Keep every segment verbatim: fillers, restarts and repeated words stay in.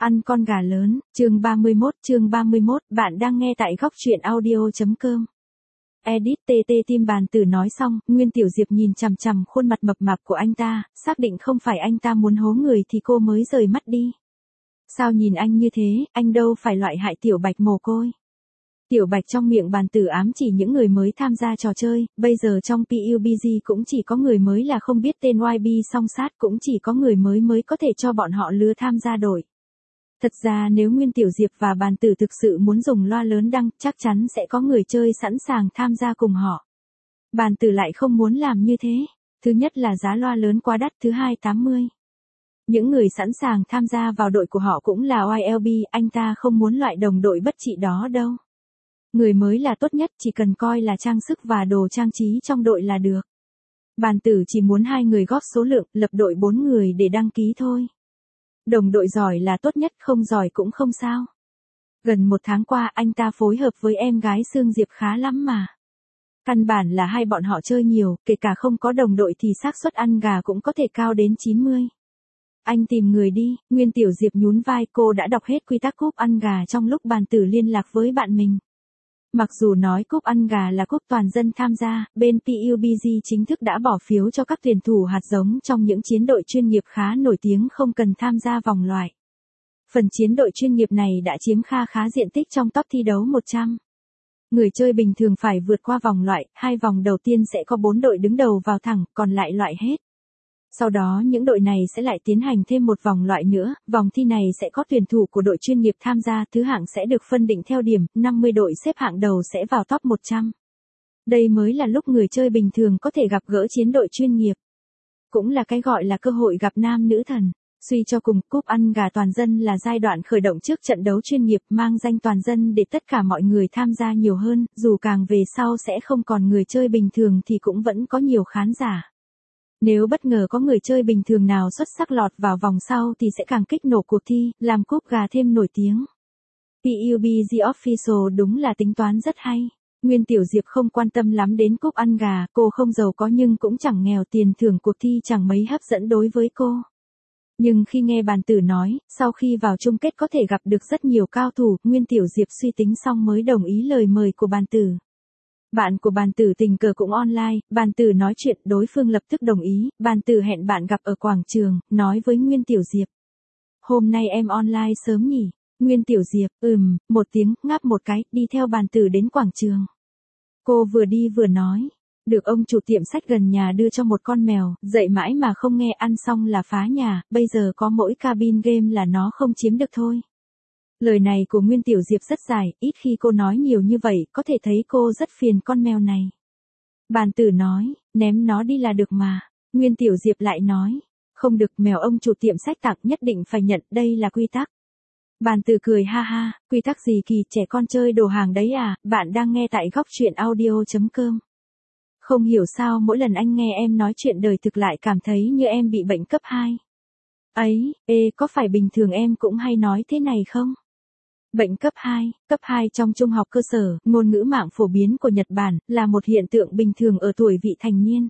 Ăn con gà lớn, chương ba mươi mốt, chương ba mươi mốt, bạn đang nghe tại góc truyện audio.com. Edit tê tê tim bàn tử nói xong, Nguyên Tiểu Diệp nhìn chằm chằm khuôn mặt mập mạp của anh ta, xác định không phải anh ta muốn hố người thì cô mới rời mắt đi. Sao nhìn anh như thế, anh đâu phải loại hại Tiểu Bạch mồ côi. Tiểu Bạch trong miệng bàn tử ám chỉ những người mới tham gia trò chơi, bây giờ trong pê u bê giê cũng chỉ có người mới là không biết tên i bê song sát, cũng chỉ có người mới mới có thể cho bọn họ lứa tham gia đội. Thật ra nếu Nguyên Tiểu Diệp và bàn tử thực sự muốn dùng loa lớn đăng, chắc chắn sẽ có người chơi sẵn sàng tham gia cùng họ. Bàn tử lại không muốn làm như thế. Thứ nhất là giá loa lớn quá đắt, thứ hai tám mươi. Những người sẵn sàng tham gia vào đội của họ cũng là i lờ bê, anh ta không muốn loại đồng đội bất trị đó đâu. Người mới là tốt nhất, chỉ cần coi là trang sức và đồ trang trí trong đội là được. Bàn tử chỉ muốn hai người góp số lượng, lập đội bốn người để đăng ký thôi. Đồng đội giỏi là tốt nhất, không giỏi cũng không sao. Gần một tháng qua anh ta phối hợp với em gái Sương Diệp khá lắm mà. Căn bản là hai bọn họ chơi nhiều, kể cả không có đồng đội thì xác suất ăn gà cũng có thể cao đến chín mươi. Anh tìm người đi, Nguyên Tiểu Diệp nhún vai, cô đã đọc hết quy tắc cúp ăn gà trong lúc bàn tử liên lạc với bạn mình. Mặc dù nói cúp ăn gà là cúp toàn dân tham gia, bên pê u bê giê chính thức đã bỏ phiếu cho các tuyển thủ hạt giống trong những chiến đội chuyên nghiệp khá nổi tiếng không cần tham gia vòng loại. Phần chiến đội chuyên nghiệp này đã chiếm kha khá diện tích trong top thi đấu một trăm. Người chơi bình thường phải vượt qua vòng loại, hai vòng đầu tiên sẽ có bốn đội đứng đầu vào thẳng, còn lại loại hết. Sau đó những đội này sẽ lại tiến hành thêm một vòng loại nữa, vòng thi này sẽ có tuyển thủ của đội chuyên nghiệp tham gia, thứ hạng sẽ được phân định theo điểm, năm mươi đội xếp hạng đầu sẽ vào top một trăm. Đây mới là lúc người chơi bình thường có thể gặp gỡ chiến đội chuyên nghiệp. Cũng là cái gọi là cơ hội gặp nam nữ thần. Suy cho cùng, cúp ăn gà toàn dân là giai đoạn khởi động trước trận đấu chuyên nghiệp mang danh toàn dân để tất cả mọi người tham gia nhiều hơn, dù càng về sau sẽ không còn người chơi bình thường thì cũng vẫn có nhiều khán giả. Nếu bất ngờ có người chơi bình thường nào xuất sắc lọt vào vòng sau thì sẽ càng kích nổ cuộc thi, làm cúp gà thêm nổi tiếng. pê u bê giê Official đúng là tính toán rất hay. Nguyên Tiểu Diệp không quan tâm lắm đến cúp ăn gà, cô không giàu có nhưng cũng chẳng nghèo, tiền thưởng cuộc thi chẳng mấy hấp dẫn đối với cô. Nhưng khi nghe bàn tử nói, sau khi vào chung kết có thể gặp được rất nhiều cao thủ, Nguyên Tiểu Diệp suy tính xong mới đồng ý lời mời của bàn tử. Bạn của bàn tử tình cờ cũng online, bàn tử nói chuyện, đối phương lập tức đồng ý, bàn tử hẹn bạn gặp ở quảng trường, nói với Nguyên Tiểu Diệp. Hôm nay em online sớm nhỉ? Nguyên Tiểu Diệp, ừm, một tiếng, ngáp một cái, đi theo bàn tử đến quảng trường. Cô vừa đi vừa nói, được ông chủ tiệm sách gần nhà đưa cho một con mèo, dậy mãi mà không nghe, ăn xong là phá nhà, bây giờ có mỗi cabin game là nó không chiếm được thôi. Lời này của Nguyên Tiểu Diệp rất dài, ít khi cô nói nhiều như vậy, có thể thấy cô rất phiền con mèo này. Bàn tử nói, ném nó đi là được mà. Nguyên Tiểu Diệp lại nói, không được, mèo ông chủ tiệm sách tặng nhất định phải nhận, đây là quy tắc. Bàn tử cười ha ha, quy tắc gì kỳ, trẻ con chơi đồ hàng đấy à, bạn đang nghe tại góc truyện audio.com. Không hiểu sao mỗi lần anh nghe em nói chuyện đời thực lại cảm thấy như em bị bệnh cấp hai. Ấy, ê, có phải bình thường em cũng hay nói thế này không? Bệnh cấp hai, cấp hai trong trung học cơ sở, ngôn ngữ mạng phổ biến của Nhật Bản, là một hiện tượng bình thường ở tuổi vị thành niên.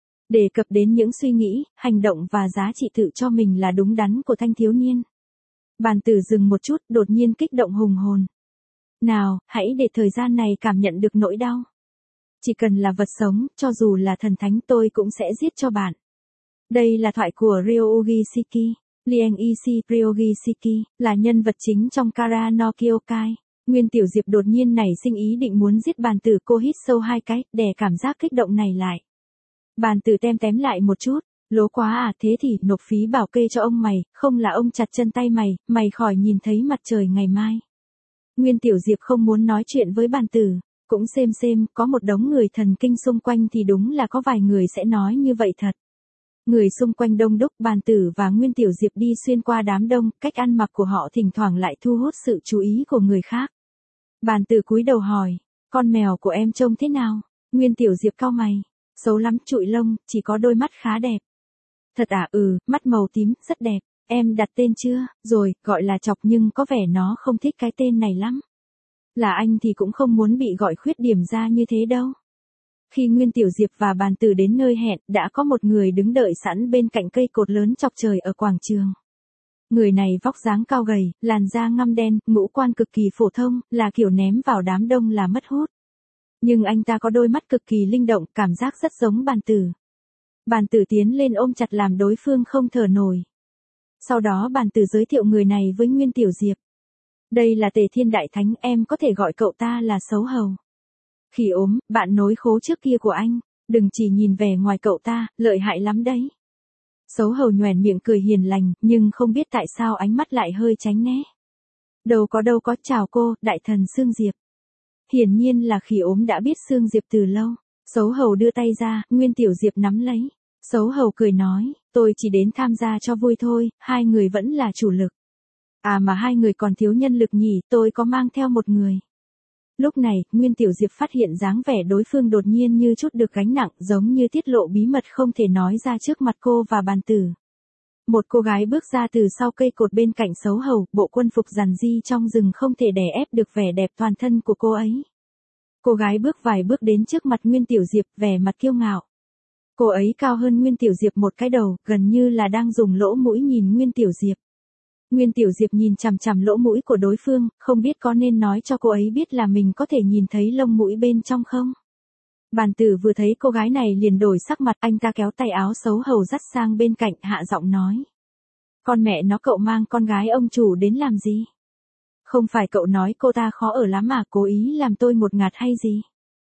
Đề cập đến những suy nghĩ, hành động và giá trị tự cho mình là đúng đắn của thanh thiếu niên. Bàn tử dừng một chút, đột nhiên kích động hùng hồn. Nào, hãy để thời gian này cảm nhận được nỗi đau. Chỉ cần là vật sống, cho dù là thần thánh tôi cũng sẽ giết cho bạn. Đây là thoại của Ryougi Shiki. Liang Ishi Ryougi Shiki là nhân vật chính trong Kara no Kyokai. Nguyên Tiểu Diệp đột nhiên nảy sinh ý định muốn giết bàn tử, cô hít sâu hai cái, đè cảm giác kích động này lại. Bàn tử tem tém lại một chút, lố quá à, thế thì nộp phí bảo kê cho ông mày, không là ông chặt chân tay mày, mày khỏi nhìn thấy mặt trời ngày mai. Nguyên Tiểu Diệp không muốn nói chuyện với bàn tử, cũng xem xem, có một đống người thần kinh xung quanh thì đúng là có vài người sẽ nói như vậy thật. Người xung quanh đông đúc, bàn tử và Nguyên Tiểu Diệp đi xuyên qua đám đông, cách ăn mặc của họ thỉnh thoảng lại thu hút sự chú ý của người khác. Bàn tử cúi đầu hỏi, con mèo của em trông thế nào? Nguyên Tiểu Diệp cau mày, xấu lắm, trụi lông, chỉ có đôi mắt khá đẹp. Thật à? Ừ, mắt màu tím, rất đẹp. Em đặt tên chưa? Rồi, gọi là Chọc nhưng có vẻ nó không thích cái tên này lắm. Là anh thì cũng không muốn bị gọi khuyết điểm ra như thế đâu. Khi Nguyên Tiểu Diệp và bàn tử đến nơi hẹn, đã có một người đứng đợi sẵn bên cạnh cây cột lớn chọc trời ở quảng trường. Người này vóc dáng cao gầy, làn da ngăm đen, ngũ quan cực kỳ phổ thông, là kiểu ném vào đám đông là mất hút. Nhưng anh ta có đôi mắt cực kỳ linh động, cảm giác rất giống Bàn Tử. Bàn Tử tiến lên ôm chặt làm đối phương không thở nổi. Sau đó Bàn Tử giới thiệu người này với Nguyên Tiểu Diệp. Đây là Tề Thiên Đại Thánh, em có thể gọi cậu ta là Xấu Hầu. Khỉ ốm, bạn nối khố trước kia của anh, đừng chỉ nhìn vẻ ngoài cậu ta, lợi hại lắm đấy. Xấu Hầu nhoẻn miệng cười hiền lành, nhưng không biết tại sao ánh mắt lại hơi tránh né. Đâu có đâu có, chào cô, đại thần Sương Diệp. Hiển nhiên là Khỉ ốm đã biết Sương Diệp từ lâu. Xấu Hầu đưa tay ra, Nguyên Tiểu Diệp nắm lấy. Xấu Hầu cười nói, tôi chỉ đến tham gia cho vui thôi, hai người vẫn là chủ lực. À mà hai người còn thiếu nhân lực nhỉ, tôi có mang theo một người. Lúc này, Nguyên Tiểu Diệp phát hiện dáng vẻ đối phương đột nhiên như chút được gánh nặng, giống như tiết lộ bí mật không thể nói ra trước mặt cô và Bàn Tử. Một cô gái bước ra từ sau cây cột bên cạnh Xấu Hầu, bộ quân phục rằn ri trong rừng không thể đè ép được vẻ đẹp toàn thân của cô ấy. Cô gái bước vài bước đến trước mặt Nguyên Tiểu Diệp, vẻ mặt kiêu ngạo. Cô ấy cao hơn Nguyên Tiểu Diệp một cái đầu, gần như là đang dùng lỗ mũi nhìn Nguyên Tiểu Diệp. Nguyên Tiểu Diệp nhìn chằm chằm lỗ mũi của đối phương, không biết có nên nói cho cô ấy biết là mình có thể nhìn thấy lông mũi bên trong không. Bàn Tử vừa thấy cô gái này liền đổi sắc mặt, anh ta kéo tay áo Xấu Hầu dắt sang bên cạnh, hạ giọng nói. Con mẹ nó, cậu mang con gái ông chủ đến làm gì? Không phải cậu nói cô ta khó ở lắm mà cố ý làm tôi một ngạt hay gì?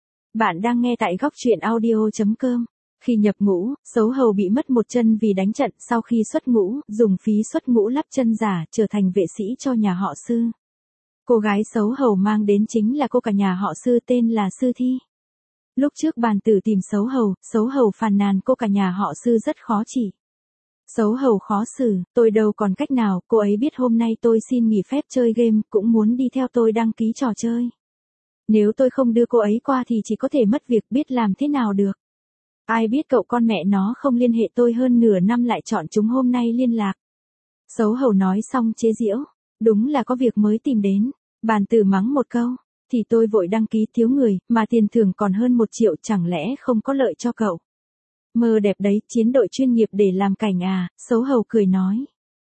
Bạn đang nghe tại góc truyện audio chấm com. Khi nhập ngũ, Xấu Hầu bị mất một chân vì đánh trận, sau khi xuất ngũ, dùng phí xuất ngũ lắp chân giả, trở thành vệ sĩ cho nhà họ Sư. Cô gái Xấu Hầu mang đến chính là cô cả nhà họ Sư tên là Sư Thi. Lúc trước Bàn Tử tìm Xấu Hầu, Xấu Hầu phàn nàn cô cả nhà họ Sư rất khó chỉ. Xấu Hầu khó xử, tôi đâu còn cách nào, cô ấy biết hôm nay tôi xin nghỉ phép chơi game, cũng muốn đi theo tôi đăng ký trò chơi. Nếu tôi không đưa cô ấy qua thì chỉ có thể mất việc, biết làm thế nào được. Ai biết cậu con mẹ nó không liên hệ tôi hơn nửa năm lại chọn chúng hôm nay liên lạc. Xấu Hầu nói xong chế giễu, đúng là có việc mới tìm đến. Bàn Tử mắng một câu, thì tôi vội đăng ký thiếu người, mà tiền thưởng còn hơn một triệu, chẳng lẽ không có lợi cho cậu. Mơ đẹp đấy, chiến đội chuyên nghiệp để làm cảnh à, Xấu Hầu cười nói.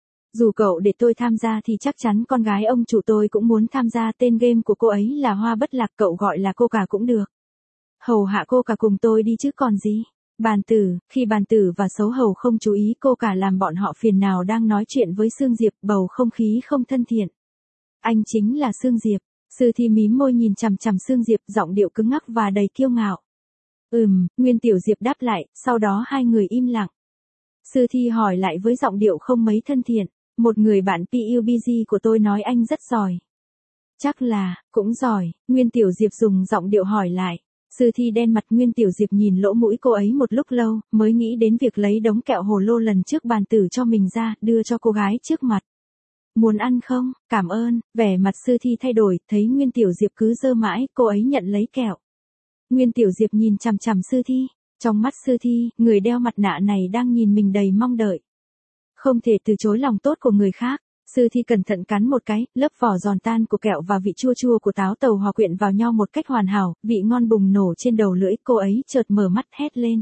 Dù cậu để tôi tham gia thì chắc chắn con gái ông chủ tôi cũng muốn tham gia, tên game của cô ấy là Hoa Bất Lạc, cậu gọi là cô cả cũng được. Hầu hạ cô cả cùng tôi đi chứ còn gì. Bàn Tử, khi Bàn Tử và Xấu Hầu không chú ý cô cả làm bọn họ phiền nào đang nói chuyện với Sương Diệp, bầu không khí không thân thiện. Anh chính là Sương Diệp. Sư Thi mím môi nhìn chằm chằm Sương Diệp, giọng điệu cứng ngắc và đầy kiêu ngạo. Ừm, Nguyên Tiểu Diệp đáp lại, sau đó hai người im lặng. Sư Thi hỏi lại với giọng điệu không mấy thân thiện, một người bạn pê u bê giê của tôi nói anh rất giỏi. Chắc là, cũng giỏi, Nguyên Tiểu Diệp dùng giọng điệu hỏi lại. Sư Thi đen mặt, Nguyên Tiểu Diệp nhìn lỗ mũi cô ấy một lúc lâu, mới nghĩ đến việc lấy đống kẹo hồ lô lần trước Bàn Tử cho mình ra, đưa cho cô gái trước mặt. Muốn ăn không? Cảm ơn. Vẻ mặt Sư Thi thay đổi, thấy Nguyên Tiểu Diệp cứ giơ mãi, cô ấy nhận lấy kẹo. Nguyên Tiểu Diệp nhìn chằm chằm Sư Thi. Trong mắt Sư Thi, người đeo mặt nạ này đang nhìn mình đầy mong đợi. Không thể từ chối lòng tốt của người khác. Sư Thi cẩn thận cắn một cái, lớp vỏ giòn tan của kẹo và vị chua chua của táo tàu hòa quyện vào nhau một cách hoàn hảo, vị ngon bùng nổ trên đầu lưỡi, cô ấy chợt mở mắt hét lên.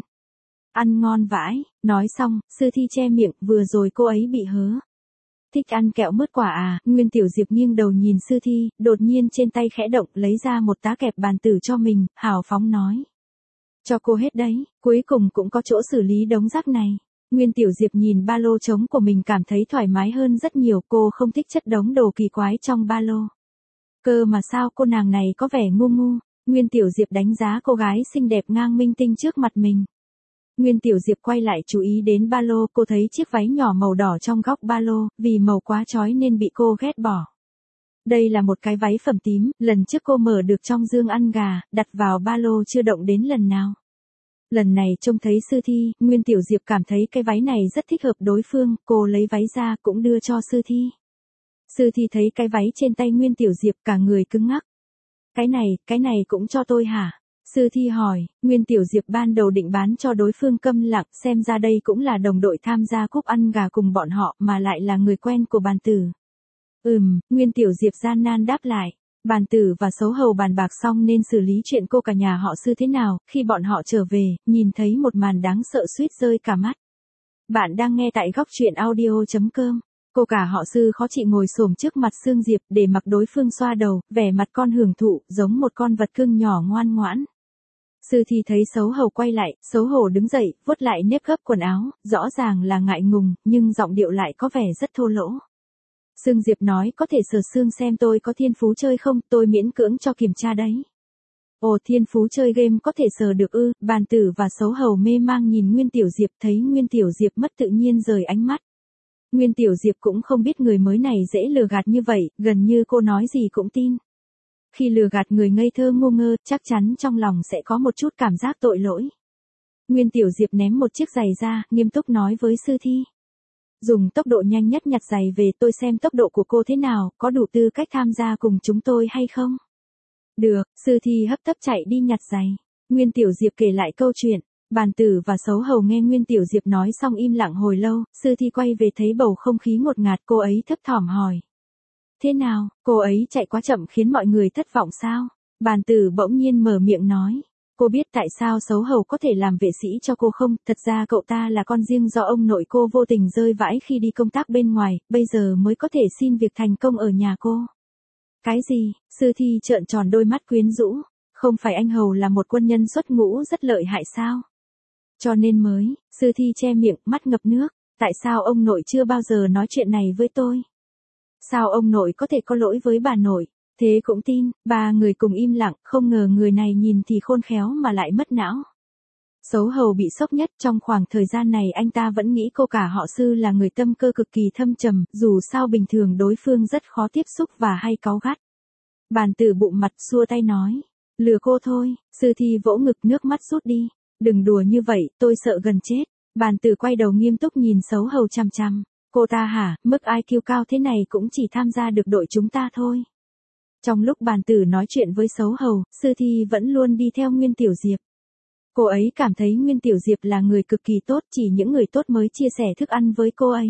Ăn ngon vãi, nói xong, Sư Thi che miệng, vừa rồi cô ấy bị hớ. Thích ăn kẹo mứt quả à, Nguyên Tiểu Diệp nghiêng đầu nhìn Sư Thi, đột nhiên trên tay khẽ động lấy ra một tá kẹp Bàn Tử cho mình, hào phóng nói. Cho cô hết đấy, cuối cùng cũng có chỗ xử lý đống rác này. Nguyên Tiểu Diệp nhìn ba lô trống của mình cảm thấy thoải mái hơn rất nhiều, cô không thích chất đống đồ kỳ quái trong ba lô. Cơ mà sao cô nàng này có vẻ ngu ngu, Nguyên Tiểu Diệp đánh giá cô gái xinh đẹp ngang minh tinh trước mặt mình. Nguyên Tiểu Diệp quay lại chú ý đến ba lô, cô thấy chiếc váy nhỏ màu đỏ trong góc ba lô, vì màu quá chói nên bị cô ghét bỏ. Đây là một cái váy phẩm tím, lần trước cô mở được trong dương ăn gà, đặt vào ba lô chưa động đến lần nào. Lần này trông thấy Sư Thi, Nguyên Tiểu Diệp cảm thấy cái váy này rất thích hợp đối phương, cô lấy váy ra cũng đưa cho Sư Thi. Sư Thi thấy cái váy trên tay Nguyên Tiểu Diệp cả người cứng ngắc. Cái này, cái này cũng cho tôi hả? Sư Thi hỏi, Nguyên Tiểu Diệp ban đầu định bán cho đối phương câm lặng, xem ra đây cũng là đồng đội tham gia cúp ăn gà cùng bọn họ mà lại là người quen của Bàn Tử. Ừm, Nguyên Tiểu Diệp gian nan đáp lại. Bàn Tử và Xấu Hầu bàn bạc xong nên xử lý chuyện cô cả nhà họ Sư thế nào, khi bọn họ trở về, nhìn thấy một màn đáng sợ suýt rơi cả mắt. Bạn đang nghe tại góc truyện audio chấm com. Cô cả họ Sư khó chịu ngồi xổm trước mặt Sương Diệp để mặc đối phương xoa đầu, vẻ mặt con hưởng thụ, giống một con vật cưng nhỏ ngoan ngoãn. Sư Thi thấy xấu hổ quay lại, xấu hổ đứng dậy, vuốt lại nếp gấp quần áo, rõ ràng là ngại ngùng, nhưng giọng điệu lại có vẻ rất thô lỗ. Sương Diệp nói có thể sờ xương xem tôi có thiên phú chơi không, tôi miễn cưỡng cho kiểm tra đấy. Ồ, thiên phú chơi game có thể sờ được ư? Bàn Tử và xấu hổ mê mang nhìn Nguyên Tiểu Diệp, thấy Nguyên Tiểu Diệp mất tự nhiên rời ánh mắt. Nguyên Tiểu Diệp cũng không biết người mới này dễ lừa gạt như vậy, gần như cô nói gì cũng tin. Khi lừa gạt người ngây thơ ngu ngơ, chắc chắn trong lòng sẽ có một chút cảm giác tội lỗi. Nguyên Tiểu Diệp ném một chiếc giày ra, nghiêm túc nói với Sư Thi. Dùng tốc độ nhanh nhất nhặt giày về, tôi xem tốc độ của cô thế nào, có đủ tư cách tham gia cùng chúng tôi hay không? Được, Sư Thi hấp tấp chạy đi nhặt giày. Nguyên Tiểu Diệp kể lại câu chuyện. Bàn Tử và xấu hổ nghe Nguyên Tiểu Diệp nói xong im lặng hồi lâu, Sư Thi quay về thấy bầu không khí ngột ngạt, cô ấy thấp thỏm hỏi. Thế nào, cô ấy chạy quá chậm khiến mọi người thất vọng sao? Bàn Tử bỗng nhiên mở miệng nói. Cô biết tại sao xấu hổ có thể làm vệ sĩ cho cô không? Thật ra cậu ta là con riêng do ông nội cô vô tình rơi vãi khi đi công tác bên ngoài, bây giờ mới có thể xin việc thành công ở nhà cô. Cái gì? Sư Thi trợn tròn đôi mắt quyến rũ. Không phải anh Hầu là một quân nhân xuất ngũ rất lợi hại sao? Cho nên mới, Sư Thi che miệng, mắt ngập nước. Tại sao ông nội chưa bao giờ nói chuyện này với tôi? Sao ông nội có thể có lỗi với bà nội? Thế cũng tin, ba người cùng im lặng, không ngờ người này nhìn thì khôn khéo mà lại mất não. Xấu hổ bị sốc nhất, trong khoảng thời gian này anh ta vẫn nghĩ cô cả họ Sư là người tâm cơ cực kỳ thâm trầm, dù sao bình thường đối phương rất khó tiếp xúc và hay cáu gắt. Bàn Tử bụng mặt xua tay nói, lừa cô thôi. Sư Thi vỗ ngực, nước mắt rút đi. Đừng đùa như vậy, tôi sợ gần chết. Bàn Tử quay đầu nghiêm túc nhìn xấu hổ chằm chằm. Cô ta hả, mức i kiu cao thế này cũng chỉ tham gia được đội chúng ta thôi. Trong lúc Bàn Tử nói chuyện với xấu hổ, Sư Thi vẫn luôn đi theo Nguyên Tiểu Diệp. Cô ấy cảm thấy Nguyên Tiểu Diệp là người cực kỳ tốt, chỉ những người tốt mới chia sẻ thức ăn với cô ấy.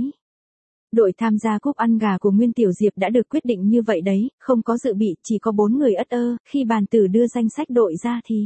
Đội tham gia cúp ăn gà của Nguyên Tiểu Diệp đã được quyết định như vậy đấy, không có dự bị, chỉ có bốn người ất ơ, khi Bàn Tử đưa danh sách đội ra thì.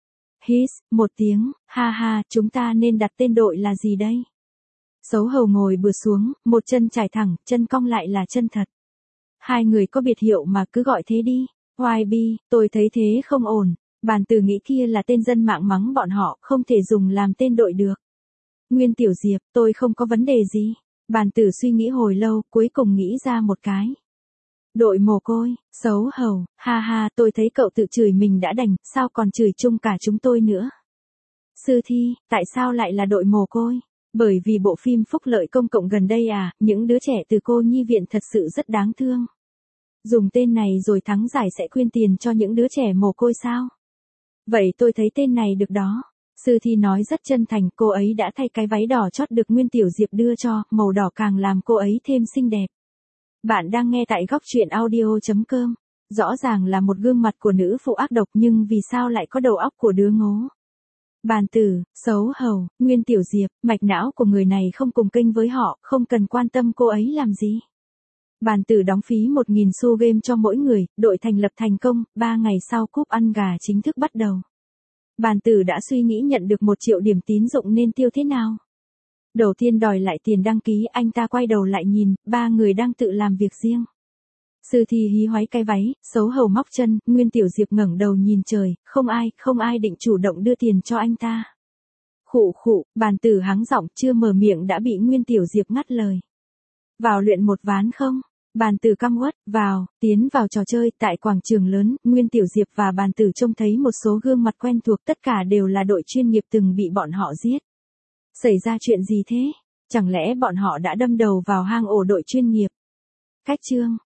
Hít, một tiếng, ha ha, chúng ta nên đặt tên đội là gì đây? Xấu hổ ngồi bừa xuống, một chân trải thẳng, chân cong lại là chân thật. Hai người có biệt hiệu mà cứ gọi thế đi. i bê, tôi thấy thế không ổn. Bàn Tử nghĩ kia là tên dân mạng mắng bọn họ, không thể dùng làm tên đội được. Nguyên Tiểu Diệp, tôi không có vấn đề gì. Bàn Tử suy nghĩ hồi lâu, cuối cùng nghĩ ra một cái. Đội mồ côi. Xấu hổ, ha ha, tôi thấy cậu tự chửi mình đã đành, sao còn chửi chung cả chúng tôi nữa. Sư Thi, tại sao lại là đội mồ côi? Bởi vì bộ phim Phúc Lợi Công Cộng gần đây à, những đứa trẻ từ cô nhi viện thật sự rất đáng thương. Dùng tên này rồi thắng giải sẽ quyên tiền cho những đứa trẻ mồ côi sao? Vậy tôi thấy tên này được đó. Sư Thi nói rất chân thành, cô ấy đã thay cái váy đỏ chót được Nguyên Tiểu Diệp đưa cho, màu đỏ càng làm cô ấy thêm xinh đẹp. Bạn đang nghe tại góc truyện audio chấm com. Rõ ràng là một gương mặt của nữ phụ ác độc nhưng vì sao lại có đầu óc của đứa ngố. Bàn Tử, xấu hổ, Nguyên Tiểu Diệp, mạch não của người này không cùng kênh với họ, không cần quan tâm cô ấy làm gì. Bàn Tử đóng phí một nghìn xu game cho mỗi người, đội thành lập thành công, ba ngày sau cúp ăn gà chính thức bắt đầu. Bàn Tử đã suy nghĩ nhận được một triệu điểm tín dụng nên tiêu thế nào. Đầu tiên đòi lại tiền đăng ký, anh ta quay đầu lại nhìn, ba người đang tự làm việc riêng. Sư Thi hí hoáy cái váy, xấu hổ móc chân, Nguyên Tiểu Diệp ngẩng đầu nhìn trời, không ai, không ai định chủ động đưa tiền cho anh ta. Khụ khụ, Bàn Tử hắng giọng chưa mở miệng đã bị Nguyên Tiểu Diệp ngắt lời. Vào luyện một ván không? Bàn Tử căm uất, vào, tiến vào trò chơi, tại quảng trường lớn, Nguyên Tiểu Diệp và Bàn Tử trông thấy một số gương mặt quen thuộc, tất cả đều là đội chuyên nghiệp từng bị bọn họ giết. Xảy ra chuyện gì thế? Chẳng lẽ bọn họ đã đâm đầu vào hang ổ đội chuyên nghiệp? Cách chương